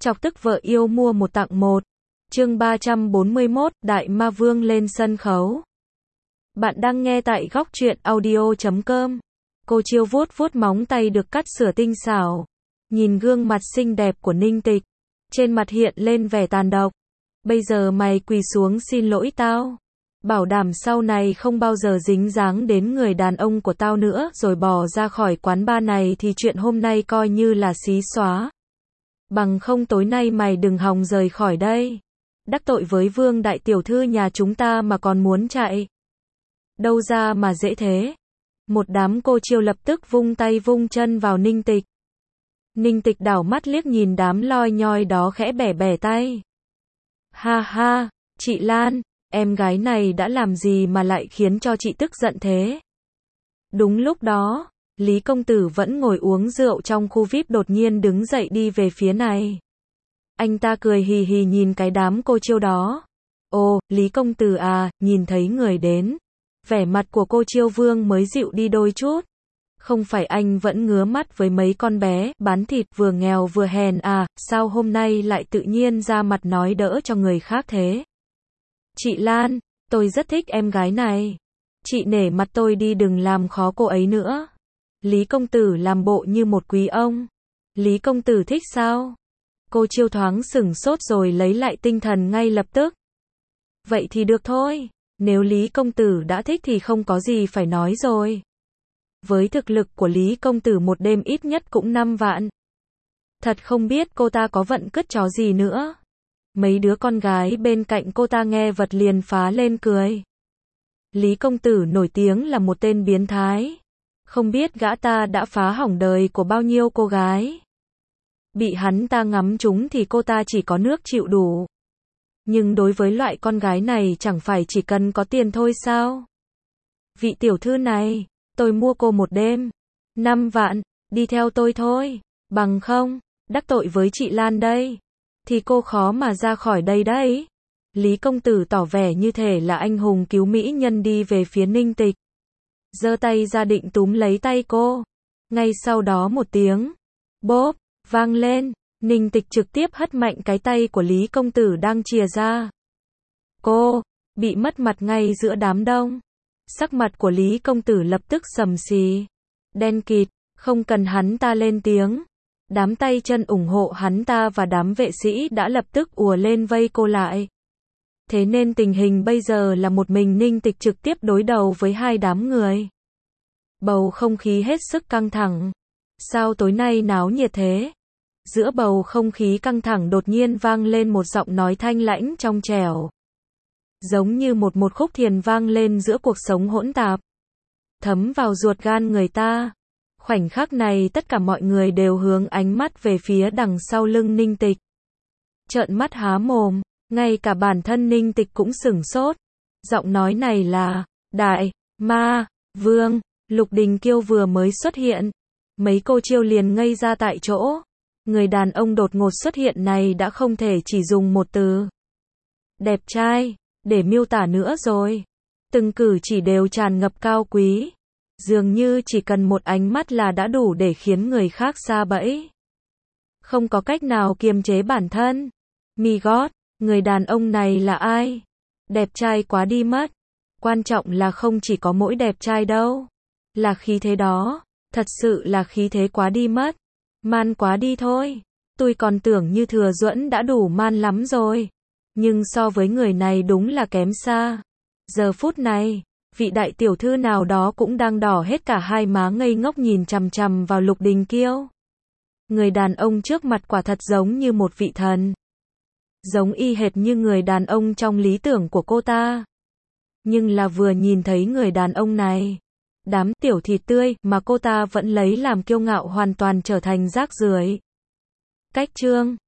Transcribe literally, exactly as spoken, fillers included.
Chọc tức vợ yêu mua một tặng một. Chương ba trăm bốn mươi mốt, Đại Ma Vương lên sân khấu. Bạn đang nghe tại góc truyện audio chấm com. Cô Chiêu vuốt vuốt móng tay được cắt sửa tinh xảo. Nhìn gương mặt xinh đẹp của Ninh Tịch. Trên mặt hiện lên vẻ tàn độc. Bây giờ mày quỳ xuống xin lỗi tao. Bảo đảm sau này không bao giờ dính dáng đến người đàn ông của tao nữa, rồi bỏ ra khỏi quán bar này thì chuyện hôm nay coi như là xí xóa. Bằng không tối nay mày đừng hòng rời khỏi đây. Đắc tội với Vương đại tiểu thư nhà chúng ta mà còn muốn chạy. Đâu ra mà dễ thế. Một đám cô Chiêu lập tức vung tay vung chân vào Ninh Tịch. Ninh Tịch đảo mắt liếc nhìn đám loi nhoi đó khẽ bẻ bẻ tay. Ha ha, chị Lan, em gái này đã làm gì mà lại khiến cho chị tức giận thế? Đúng lúc đó, Lý công tử vẫn ngồi uống rượu trong khu vi ai pi đột nhiên đứng dậy đi về phía này. Anh ta cười hì hì nhìn cái đám cô Chiêu đó. Ồ, Lý công tử à, nhìn thấy người đến. Vẻ mặt của cô Chiêu Vương mới dịu đi đôi chút. Không phải anh vẫn ngứa mắt với mấy con bé bán thịt vừa nghèo vừa hèn à, sao hôm nay lại tự nhiên ra mặt nói đỡ cho người khác thế? Chị Lan, tôi rất thích em gái này. Chị nể mặt tôi đi, đừng làm khó cô ấy nữa. Lý công tử làm bộ như một quý ông. Lý công tử thích sao? Cô Chiêu thoáng sửng sốt rồi lấy lại tinh thần ngay lập tức. Vậy thì được thôi, nếu Lý công tử đã thích thì không có gì phải nói rồi. Với thực lực của Lý công tử một đêm ít nhất cũng năm vạn. Thật không biết cô ta có vận cứt chó gì nữa. Mấy đứa con gái bên cạnh cô ta nghe vật liền phá lên cười. Lý công tử nổi tiếng là một tên biến thái. Không biết gã ta đã phá hỏng đời của bao nhiêu cô gái. Bị hắn ta ngắm trúng thì cô ta chỉ có nước chịu đủ. Nhưng đối với loại con gái này chẳng phải chỉ cần có tiền thôi sao? Vị tiểu thư này, tôi mua cô một đêm. Năm vạn, đi theo tôi thôi. Bằng không, đắc tội với chị Lan đây. Thì cô khó mà ra khỏi đây đấy. Lý công tử tỏ vẻ như thể là anh hùng cứu mỹ nhân đi về phía Ninh Tịch. Giơ tay ra định túm lấy tay cô. Ngay sau đó một tiếng bốp vang lên, Ninh Tịch trực tiếp hất mạnh cái tay của Lý công tử đang chìa ra. Cô bị mất mặt ngay giữa đám đông. Sắc mặt của Lý công tử lập tức sầm xì, đen kịt, không cần hắn ta lên tiếng. Đám tay chân ủng hộ hắn ta và đám vệ sĩ đã lập tức ùa lên vây cô lại. Thế nên tình hình bây giờ là một mình Ninh Tịch trực tiếp đối đầu với hai đám người. Bầu không khí hết sức căng thẳng. Sao tối nay náo nhiệt thế? Giữa bầu không khí căng thẳng đột nhiên vang lên một giọng nói thanh lãnh trong trẻo. Giống như một một khúc thiền vang lên giữa cuộc sống hỗn tạp. Thấm vào ruột gan người ta. Khoảnh khắc này tất cả mọi người đều hướng ánh mắt về phía đằng sau lưng Ninh Tịch. Trợn mắt há mồm, ngay cả bản thân Ninh Tịch cũng sửng sốt. Giọng nói này là Đại Ma Vương. Lục Đình Kiêu vừa mới xuất hiện. Mấy cô Chiêu liền ngây ra tại chỗ. Người đàn ông đột ngột xuất hiện này đã không thể chỉ dùng một từ đẹp trai để miêu tả nữa rồi. Từng cử chỉ đều tràn ngập cao quý. Dường như chỉ cần một ánh mắt là đã đủ để khiến người khác sa bẫy. Không có cách nào kiềm chế bản thân. My God, người đàn ông này là ai? Đẹp trai quá đi mất. Quan trọng là không chỉ có mỗi đẹp trai đâu. Là khí thế đó. Thật sự là khí thế quá đi mất. Man quá đi thôi. Tôi còn tưởng như Thừa Duẫn đã đủ man lắm rồi. Nhưng so với người này đúng là kém xa. Giờ phút này, vị đại tiểu thư nào đó cũng đang đỏ hết cả hai má ngây ngốc nhìn chằm chằm vào Lục Đình Kiêu. Người đàn ông trước mặt quả thật giống như một vị thần. Giống y hệt như người đàn ông trong lý tưởng của cô ta. Nhưng là vừa nhìn thấy người đàn ông này, đám tiểu thịt tươi mà cô ta vẫn lấy làm kiêu ngạo hoàn toàn trở thành rác rưởi. Cách chương